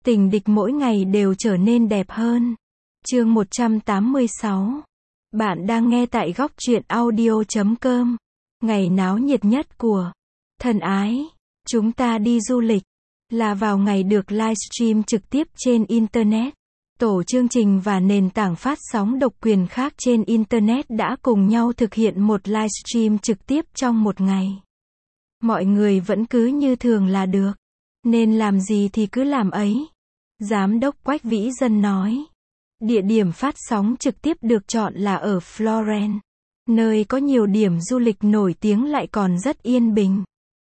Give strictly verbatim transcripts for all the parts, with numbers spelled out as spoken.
Tình địch mỗi ngày đều trở nên đẹp hơn. Chương một trăm tám mươi sáu. Bạn đang nghe tại góc truyện audio chấm com. Ngày náo nhiệt nhất của thân ái, chúng ta đi du lịch, là vào ngày được livestream trực tiếp trên Internet. Tổ chương trình và nền tảng phát sóng độc quyền khác trên Internet đã cùng nhau thực hiện một livestream trực tiếp trong một ngày. Mọi người vẫn cứ như thường là được. Nên làm gì thì cứ làm ấy. Giám đốc Quách Vĩ Dân nói. Địa điểm phát sóng trực tiếp được chọn là ở Florence, nơi có nhiều điểm du lịch nổi tiếng lại còn rất yên bình.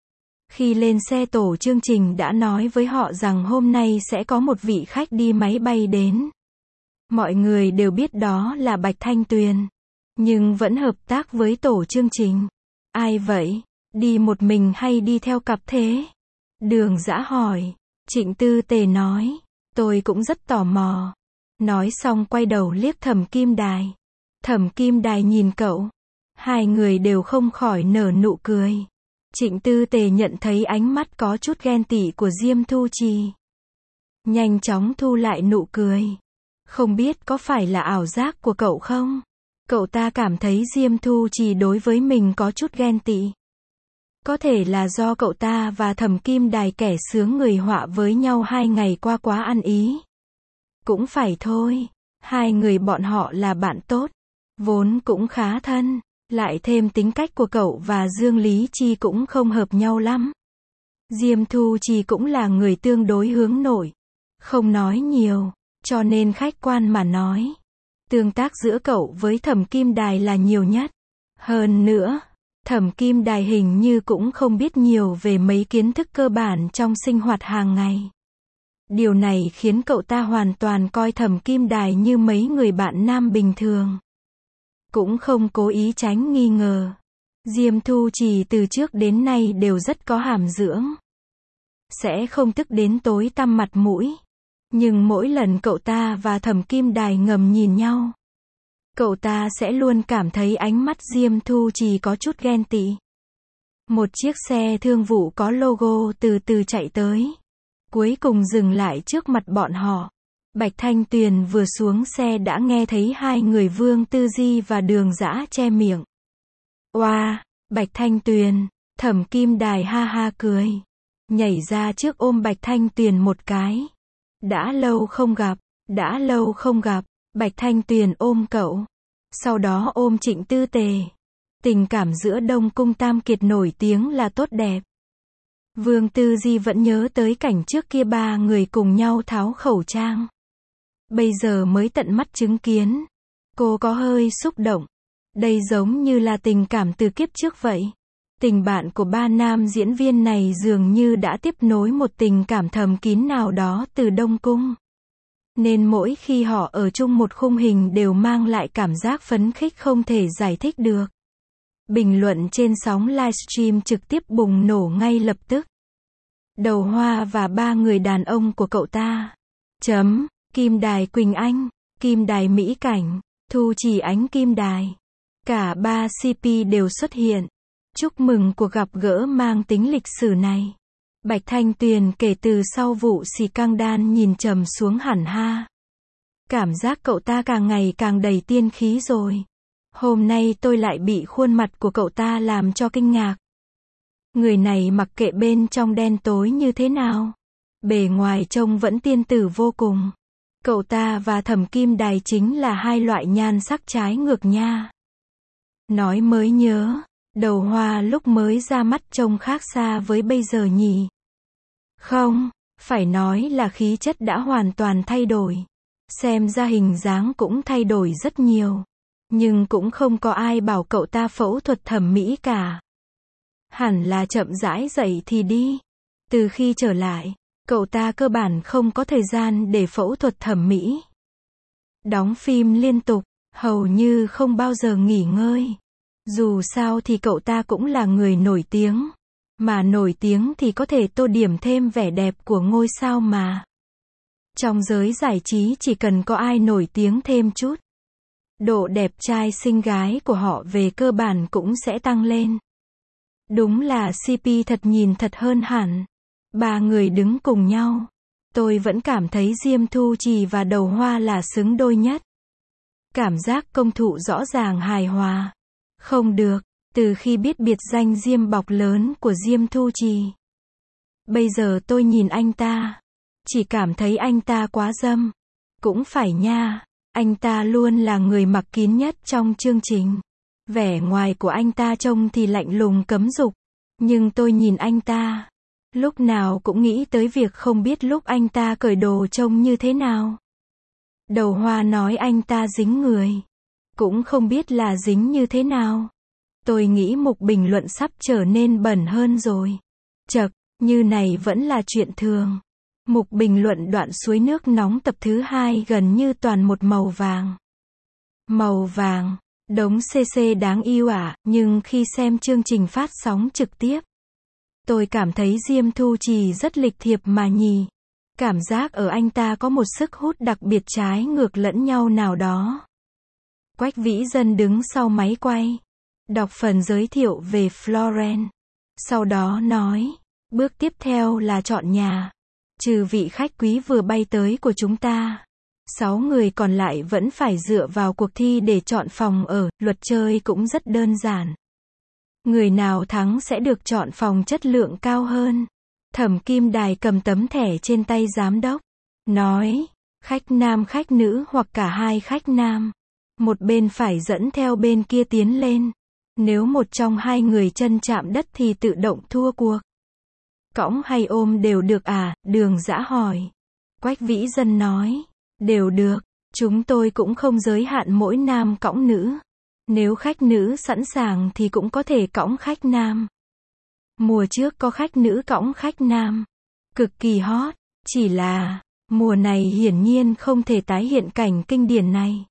Khi lên xe tổ chương trình đã nói với họ rằng hôm nay sẽ có một vị khách đi máy bay đến. Mọi người đều biết đó là Bạch Thanh Tuyền, nhưng vẫn hợp tác với tổ chương trình. Ai vậy? Đi một mình hay đi theo cặp thế? Đường Dã hỏi. Trịnh Tư Tề nói. Tôi cũng rất tò mò. Nói xong quay đầu liếc Thẩm Kim Đài. Thẩm Kim Đài nhìn cậu. Hai người đều không khỏi nở nụ cười. Trịnh Tư Tề nhận thấy ánh mắt có chút ghen tị của Diêm Thu Trì. Nhanh chóng thu lại nụ cười. Không biết có phải là ảo giác của cậu không? Cậu ta cảm thấy Diêm Thu Trì đối với mình có chút ghen tị. Có thể là do cậu ta và Thẩm Kim Đài kẻ sướng người họa với nhau hai ngày qua quá ăn ý. Cũng phải thôi, hai người bọn họ là bạn tốt, vốn cũng khá thân, lại thêm tính cách của cậu và Dương Lý Chi cũng không hợp nhau lắm. Diêm Thu Trì cũng là người tương đối hướng nội, không nói nhiều, cho nên khách quan mà nói, tương tác giữa cậu với Thẩm Kim Đài là nhiều nhất. Hơn nữa, Thẩm Kim Đài hình như cũng không biết nhiều về mấy kiến thức cơ bản trong sinh hoạt hàng ngày. Điều này khiến cậu ta hoàn toàn coi Thẩm Kim Đài như mấy người bạn nam bình thường. Cũng không cố ý tránh nghi ngờ. Diêm Thu Trì từ trước đến nay đều rất có hàm dưỡng. Sẽ không tức đến tối tăm mặt mũi. Nhưng mỗi lần cậu ta và Thẩm Kim Đài ngầm nhìn nhau, cậu ta sẽ luôn cảm thấy ánh mắt Diêm Thu Trì có chút ghen tị. Một chiếc xe thương vụ có logo từ từ chạy tới. Cuối cùng dừng lại trước mặt bọn họ. Bạch Thanh Tuyền vừa xuống xe đã nghe thấy hai người Vương Tư Di và Đường Dã che miệng. Oa, wow, Bạch Thanh Tuyền, Thẩm Kim Đài ha ha cười. Nhảy ra trước ôm Bạch Thanh Tuyền một cái. Đã lâu không gặp, đã lâu không gặp. Bạch Thanh Tuyền ôm cậu. Sau đó ôm Trịnh Tư Tề. Tình cảm giữa Đông Cung Tam Kiệt nổi tiếng là tốt đẹp. Vương Tư Di vẫn nhớ tới cảnh trước kia ba người cùng nhau tháo khẩu trang. Bây giờ mới tận mắt chứng kiến. Cô có hơi xúc động. Đây giống như là tình cảm từ kiếp trước vậy. Tình bạn của ba nam diễn viên này dường như đã tiếp nối một tình cảm thầm kín nào đó từ Đông Cung. Nên mỗi khi họ ở chung một khung hình đều mang lại cảm giác phấn khích không thể giải thích được. Bình luận trên sóng livestream trực tiếp bùng nổ ngay lập tức. Đầu Hoa và ba người đàn ông của cậu ta. Chấm, Kim Đài Quỳnh Anh, Kim Đài Mỹ Cảnh, Thu Trì Ánh Kim Đài. Cả ba xê pê đều xuất hiện. Chúc mừng cuộc gặp gỡ mang tính lịch sử này. Bạch Thanh Tuyền kể từ sau vụ xì căng đan nhìn trầm xuống hẳn ha. Cảm giác cậu ta càng ngày càng đầy tiên khí rồi. Hôm nay tôi lại bị khuôn mặt của cậu ta làm cho kinh ngạc. Người này mặc kệ bên trong đen tối như thế nào, bề ngoài trông vẫn tiên tử vô cùng. Cậu ta và Thẩm Kim Đài chính là hai loại nhan sắc trái ngược nha. Nói mới nhớ, Đầu Hoa lúc mới ra mắt trông khác xa với bây giờ nhỉ. Không, phải nói là khí chất đã hoàn toàn thay đổi. Xem ra hình dáng cũng thay đổi rất nhiều. Nhưng cũng không có ai bảo cậu ta phẫu thuật thẩm mỹ cả. Hẳn là chậm rãi dậy thì đi. Từ khi trở lại, cậu ta cơ bản không có thời gian để phẫu thuật thẩm mỹ. Đóng phim liên tục, hầu như không bao giờ nghỉ ngơi. Dù sao thì cậu ta cũng là người nổi tiếng. Mà nổi tiếng thì có thể tô điểm thêm vẻ đẹp của ngôi sao mà. Trong giới giải trí chỉ cần có ai nổi tiếng thêm chút, độ đẹp trai xinh gái của họ về cơ bản cũng sẽ tăng lên. Đúng là xê pê thật nhìn thật hơn hẳn. Ba người đứng cùng nhau. Tôi vẫn cảm thấy Diêm Thu Trì và Đầu Hoa là xứng đôi nhất. Cảm giác công thụ rõ ràng hài hòa. Không được, từ khi biết biệt danh Diêm bọc lớn của Diêm Thu Trì. Bây giờ tôi nhìn anh ta, chỉ cảm thấy anh ta quá dâm. Cũng phải nha, anh ta luôn là người mặc kín nhất trong chương trình. Vẻ ngoài của anh ta trông thì lạnh lùng cấm dục. Nhưng tôi nhìn anh ta, lúc nào cũng nghĩ tới việc không biết lúc anh ta cởi đồ trông như thế nào. Đầu Hoa nói anh ta dính người. Cũng không biết là dính như thế nào. Tôi nghĩ mục bình luận sắp trở nên bẩn hơn rồi. Chậc, như này vẫn là chuyện thường. Mục bình luận đoạn suối nước nóng tập thứ hai gần như toàn một màu vàng. Màu vàng, đống xê xê đáng yêu à, nhưng khi xem chương trình phát sóng trực tiếp, tôi cảm thấy Diêm Thu Trì rất lịch thiệp mà nhì. Cảm giác ở anh ta có một sức hút đặc biệt trái ngược lẫn nhau nào đó. Quách Vĩ Dân đứng sau máy quay, đọc phần giới thiệu về Florence. Sau đó nói, bước tiếp theo là chọn nhà. Trừ vị khách quý vừa bay tới của chúng ta, sáu người còn lại vẫn phải dựa vào cuộc thi để chọn phòng ở. Luật chơi cũng rất đơn giản. Người nào thắng sẽ được chọn phòng chất lượng cao hơn. Thẩm Kim Đài cầm tấm thẻ trên tay giám đốc, nói, khách nam khách nữ hoặc cả hai khách nam. Một bên phải dẫn theo bên kia tiến lên. Nếu một trong hai người chân chạm đất thì tự động thua cuộc. Cõng hay ôm đều được à, Đường Dã hỏi. Quách Vĩ Dân nói, đều được, chúng tôi cũng không giới hạn mỗi nam cõng nữ. Nếu khách nữ sẵn sàng thì cũng có thể cõng khách nam. Mùa trước có khách nữ cõng khách nam, cực kỳ hot, chỉ là, mùa này hiển nhiên không thể tái hiện cảnh kinh điển này.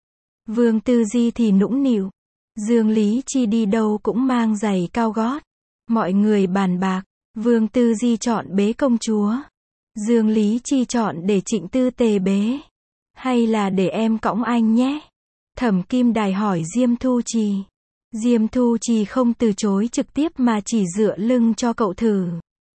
Vương Tư Di thì nũng nịu, Dương Lý Chi đi đâu cũng mang giày cao gót. Mọi người bàn bạc, Vương Tư Di chọn bế công chúa, Dương Lý Chi chọn để Trịnh Tư Tề bế. Hay là để em cõng anh nhé? Thẩm Kim Đài hỏi Diêm Thu Trì. Diêm Thu Trì không từ chối trực tiếp mà chỉ dựa lưng cho cậu thử.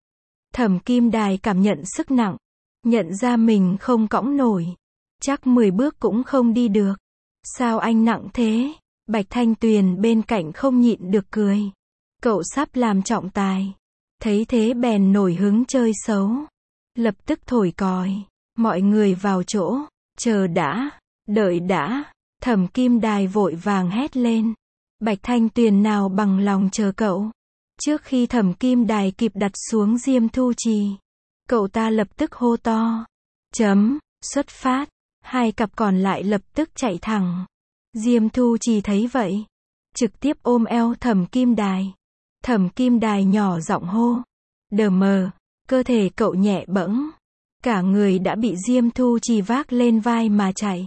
Thẩm Kim Đài cảm nhận sức nặng, nhận ra mình không cõng nổi. Chắc mười bước cũng không đi được. Sao anh nặng thế? Bạch Thanh Tuyền bên cạnh không nhịn được cười. Cậu sắp làm trọng tài. Thấy thế bèn nổi hứng chơi xấu. Lập tức thổi còi. Mọi người vào chỗ. Chờ đã. Đợi đã. Thẩm Kim Đài vội vàng hét lên. Bạch Thanh Tuyền nào bằng lòng chờ cậu. Trước khi Thẩm Kim Đài kịp đặt xuống Diêm Thu Trì, cậu ta lập tức hô to. Chấm. Xuất phát. Hai cặp còn lại lập tức chạy thẳng. Diêm Thu Trì thấy vậy, trực tiếp ôm eo Thẩm Kim Đài. Thẩm Kim Đài nhỏ giọng hô. Đờ mờ. Cơ thể cậu nhẹ bẫng. Cả người đã bị Diêm Thu Trì vác lên vai mà chạy.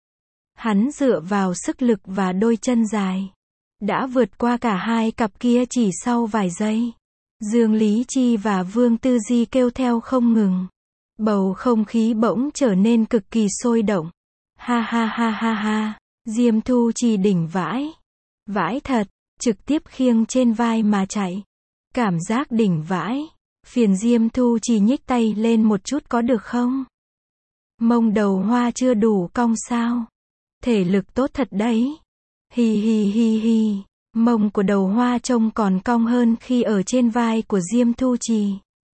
Hắn dựa vào sức lực và đôi chân dài, đã vượt qua cả hai cặp kia chỉ sau vài giây. Dương Lý Chi và Vương Tư Di kêu theo không ngừng. Bầu không khí bỗng trở nên cực kỳ sôi động. Ha ha ha ha ha. Diêm Thu Trì đỉnh vãi. Vãi thật, trực tiếp khiêng trên vai mà chạy. Cảm giác đỉnh vãi. Phiền Diêm Thu Trì nhích tay lên một chút có được không? Mông Đầu Hoa chưa đủ cong sao? Thể lực tốt thật đấy. Hi hi hi hi. Mông của Đầu Hoa trông còn cong hơn khi ở trên vai của Diêm Thu Trì.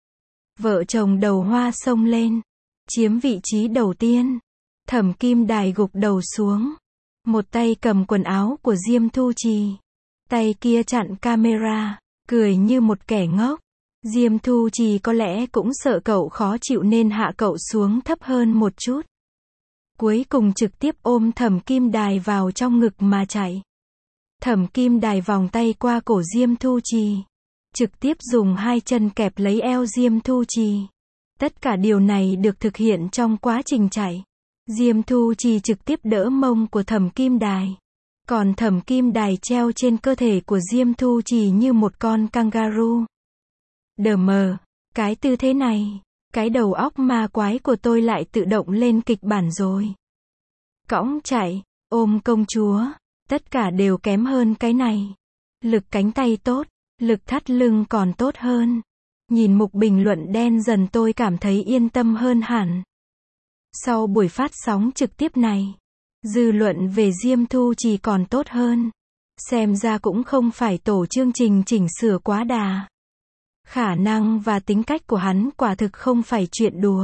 Vợ chồng Đầu Hoa xông lên, chiếm vị trí đầu tiên. Thẩm Kim Đài gục đầu xuống, một tay cầm quần áo của Diêm Thu Trì, tay kia chặn camera, cười như một kẻ ngốc. Diêm Thu Trì có lẽ cũng sợ cậu khó chịu nên hạ cậu xuống thấp hơn một chút. Cuối cùng trực tiếp ôm Thẩm Kim Đài vào trong ngực mà chạy. Thẩm Kim Đài vòng tay qua cổ Diêm Thu Trì, trực tiếp dùng hai chân kẹp lấy eo Diêm Thu Trì. Tất cả điều này được thực hiện trong quá trình chạy. Diêm Thu Trì trực tiếp đỡ mông của Thẩm Kim Đài, còn Thẩm Kim Đài treo trên cơ thể của Diêm Thu Trì như một con kangaroo. Đờ mờ, cái tư thế này, cái đầu óc ma quái của tôi lại tự động lên kịch bản rồi. Cõng chạy, ôm công chúa, tất cả đều kém hơn cái này. Lực cánh tay tốt, lực thắt lưng còn tốt hơn. Nhìn mục bình luận đen dần tôi cảm thấy yên tâm hơn hẳn. Sau buổi phát sóng trực tiếp này, dư luận về Diêm Thu Trì còn tốt hơn. Xem ra cũng không phải tổ chương trình chỉnh sửa quá đà. Khả năng và tính cách của hắn quả thực không phải chuyện đùa.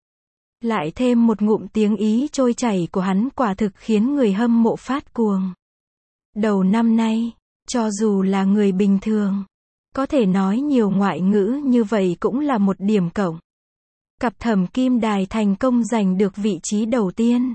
Lại thêm một ngụm tiếng Ý trôi chảy của hắn quả thực khiến người hâm mộ phát cuồng. Đầu năm nay, cho dù là người bình thường, có thể nói nhiều ngoại ngữ như vậy cũng là một điểm cộng. Cặp Thẩm Kim Đài thành công giành được vị trí đầu tiên.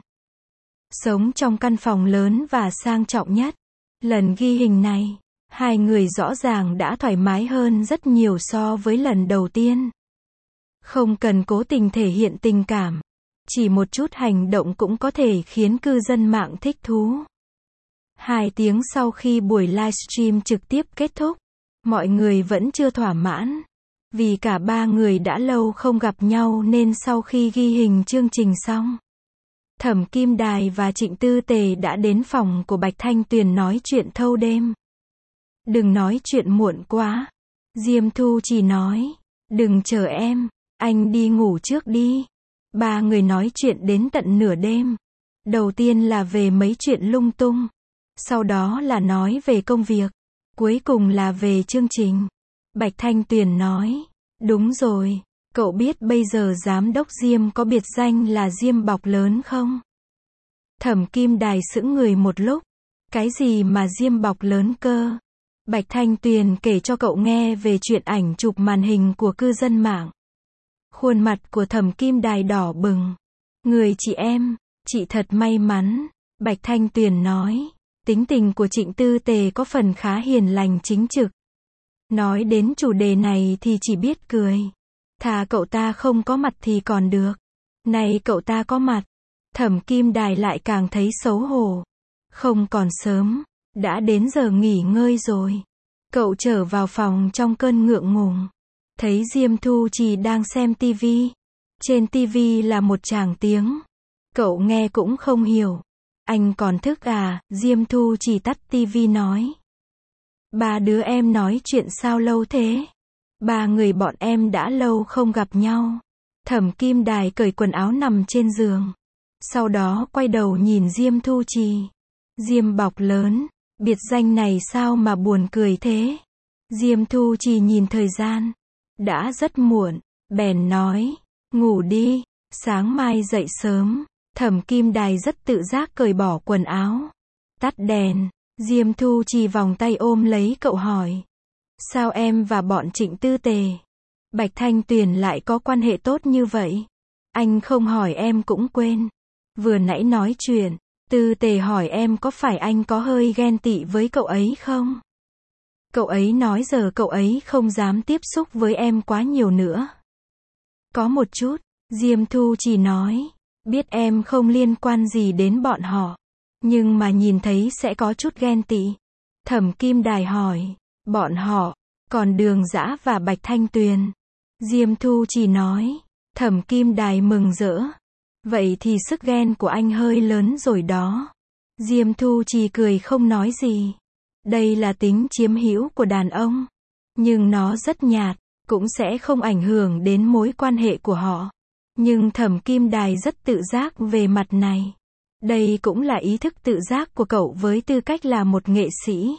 Sống trong căn phòng lớn và sang trọng nhất. Lần ghi hình này, hai người rõ ràng đã thoải mái hơn rất nhiều so với lần đầu tiên. Không cần cố tình thể hiện tình cảm. Chỉ một chút hành động cũng có thể khiến cư dân mạng thích thú. Hai tiếng sau khi buổi livestream trực tiếp kết thúc, mọi người vẫn chưa thỏa mãn. Vì cả ba người đã lâu không gặp nhau nên sau khi ghi hình chương trình xong, Thẩm Kim Đài và Trịnh Tư Tề đã đến phòng của Bạch Thanh Tuyền nói chuyện thâu đêm. Đừng nói chuyện muộn quá. Diêm Thu Trì nói. Đừng chờ em, anh đi ngủ trước đi. Ba người nói chuyện đến tận nửa đêm. Đầu tiên là về mấy chuyện lung tung. Sau đó là nói về công việc. Cuối cùng là về chương trình. Bạch Thanh Tuyền nói. Đúng rồi, cậu biết bây giờ giám đốc Diêm có biệt danh là Diêm Bọc Lớn không? Thẩm Kim Đài sững người một lúc. Cái gì mà Diêm Bọc Lớn cơ? Bạch Thanh Tuyền kể cho cậu nghe về chuyện ảnh chụp màn hình của cư dân mạng. Khuôn mặt của Thẩm Kim Đài đỏ bừng. Người chị em, chị thật may mắn. Bạch Thanh Tuyền nói. Tính tình của Trịnh Tư Tề có phần khá hiền lành chính trực. Nói đến chủ đề này thì chỉ biết cười. Thà cậu ta không có mặt thì còn được. Này cậu ta có mặt. Thẩm Kim Đài lại càng thấy xấu hổ. Không còn sớm. Đã đến giờ nghỉ ngơi rồi. Cậu trở vào phòng trong cơn ngượng ngùng. Thấy Diêm Thu Trì đang xem tivi. Trên tivi là một tràng tiếng. Cậu nghe cũng không hiểu. Anh còn thức à? Diêm Thu Trì tắt tivi nói. Ba đứa em nói chuyện sao lâu thế? Ba người bọn em đã lâu không gặp nhau. Thẩm Kim Đài cởi quần áo nằm trên giường. Sau đó quay đầu nhìn Diêm Thu Trì. Diêm Bọc Lớn. Biệt danh này sao mà buồn cười thế? Diêm Thu Trì nhìn thời gian. Đã rất muộn. Bèn nói. Ngủ đi. Sáng mai dậy sớm. Thẩm Kim Đài rất tự giác cởi bỏ quần áo. Tắt đèn. Diêm Thu Trì vòng tay ôm lấy cậu hỏi. Sao em và bọn Trịnh Tư Tề, Bạch Thanh Tuyền lại có quan hệ tốt như vậy? Anh không hỏi em cũng quên. Vừa nãy nói chuyện, Tư Tề hỏi em có phải anh có hơi ghen tị với cậu ấy không? Cậu ấy nói giờ cậu ấy không dám tiếp xúc với em quá nhiều nữa. Có một chút, Diêm Thu Trì nói. Biết em không liên quan gì đến bọn họ. Nhưng mà nhìn thấy sẽ có chút ghen tị. Thẩm Kim Đài hỏi. Bọn họ, còn Đường Dã và Bạch Thanh Tuyền. Diêm Thu Trì nói. Thẩm Kim Đài mừng rỡ. Vậy thì sức ghen của anh hơi lớn rồi đó. Diêm Thu Trì cười không nói gì. Đây là tính chiếm hữu của đàn ông. Nhưng nó rất nhạt, cũng sẽ không ảnh hưởng đến mối quan hệ của họ. Nhưng Thẩm Kim Đài rất tự giác về mặt này. Đây cũng là ý thức tự giác của cậu với tư cách là một nghệ sĩ.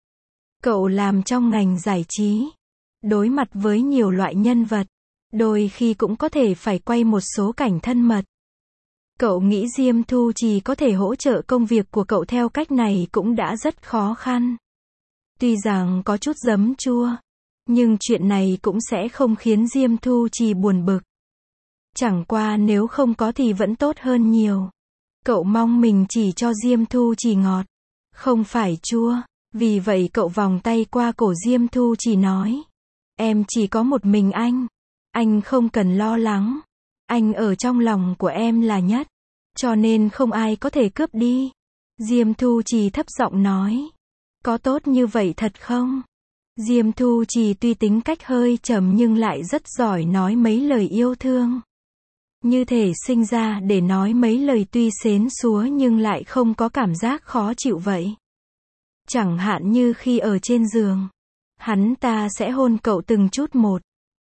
Cậu làm trong ngành giải trí. Đối mặt với nhiều loại nhân vật. Đôi khi cũng có thể phải quay một số cảnh thân mật. Cậu nghĩ Diêm Thu Trì có thể hỗ trợ công việc của cậu theo cách này cũng đã rất khó khăn. Tuy rằng có chút giấm chua. Nhưng chuyện này cũng sẽ không khiến Diêm Thu Trì buồn bực. Chẳng qua nếu không có thì vẫn tốt hơn nhiều. Cậu mong mình chỉ cho Diêm Thu Trì ngọt, không phải chua. Vì vậy cậu vòng tay qua cổ Diêm Thu Trì nói. Em chỉ có một mình anh. Anh không cần lo lắng. Anh ở trong lòng của em là nhất. Cho nên không ai có thể cướp đi. Diêm Thu Trì thấp giọng nói. Có tốt như vậy thật không? Diêm Thu Trì tuy tính cách hơi trầm nhưng lại rất giỏi nói mấy lời yêu thương. Như thể sinh ra để nói mấy lời tuy xến xúa nhưng lại không có cảm giác khó chịu vậy. Chẳng hạn như khi ở trên giường, hắn ta sẽ hôn cậu từng chút một.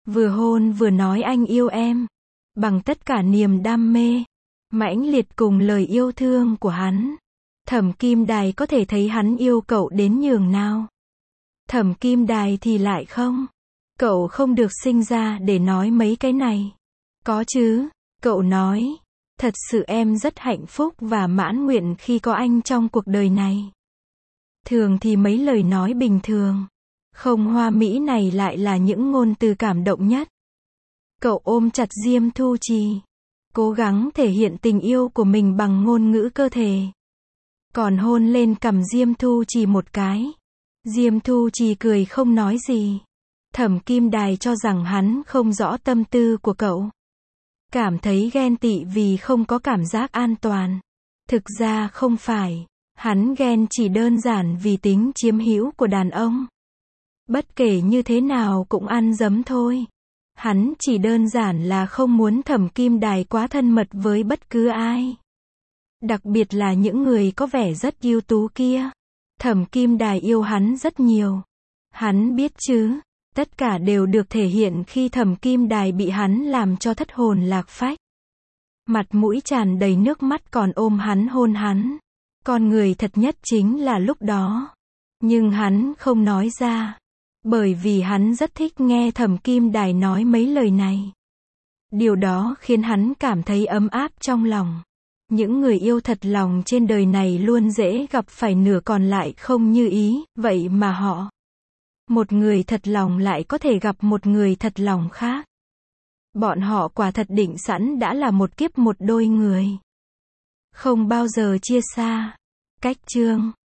Vừa hôn vừa nói anh yêu em. Bằng tất cả niềm đam mê. Mãnh liệt cùng lời yêu thương của hắn. Thẩm Kim Đài có thể thấy hắn yêu cậu đến nhường nào. Thẩm Kim Đài thì lại không. Cậu không được sinh ra để nói mấy cái này. Có chứ, cậu nói. Thật sự em rất hạnh phúc và mãn nguyện khi có anh trong cuộc đời này. Thường thì mấy lời nói bình thường, không hoa mỹ này lại là những ngôn từ cảm động nhất. Cậu ôm chặt Diêm Thu Trì, cố gắng thể hiện tình yêu của mình bằng ngôn ngữ cơ thể. Còn hôn lên cằm Diêm Thu Trì một cái. Diêm Thu Trì cười không nói gì. Thẩm Kim Đài cho rằng hắn không rõ tâm tư của cậu. Cảm thấy ghen tị vì không có cảm giác an toàn. Thực ra không phải. Hắn ghen chỉ đơn giản vì tính chiếm hữu của đàn ông. Bất kể như thế nào cũng ăn dấm thôi. Hắn chỉ đơn giản là không muốn Thẩm Kim Đài quá thân mật với bất cứ ai. Đặc biệt là những người có vẻ rất ưu tú kia. Thẩm Kim Đài yêu hắn rất nhiều. Hắn biết chứ, tất cả đều được thể hiện khi Thẩm Kim Đài bị hắn làm cho thất hồn lạc phách. Mặt mũi tràn đầy nước mắt còn ôm hắn hôn hắn. Con người thật nhất chính là lúc đó. Nhưng hắn không nói ra. Bởi vì hắn rất thích nghe Thẩm Kim Đài nói mấy lời này. Điều đó khiến hắn cảm thấy ấm áp trong lòng. Những người yêu thật lòng trên đời này luôn dễ gặp phải nửa còn lại không như ý, vậy mà họ. Một người thật lòng lại có thể gặp một người thật lòng khác. Bọn họ quả thật định sẵn đã là một kiếp một đôi người. Không bao giờ chia xa. Cách chương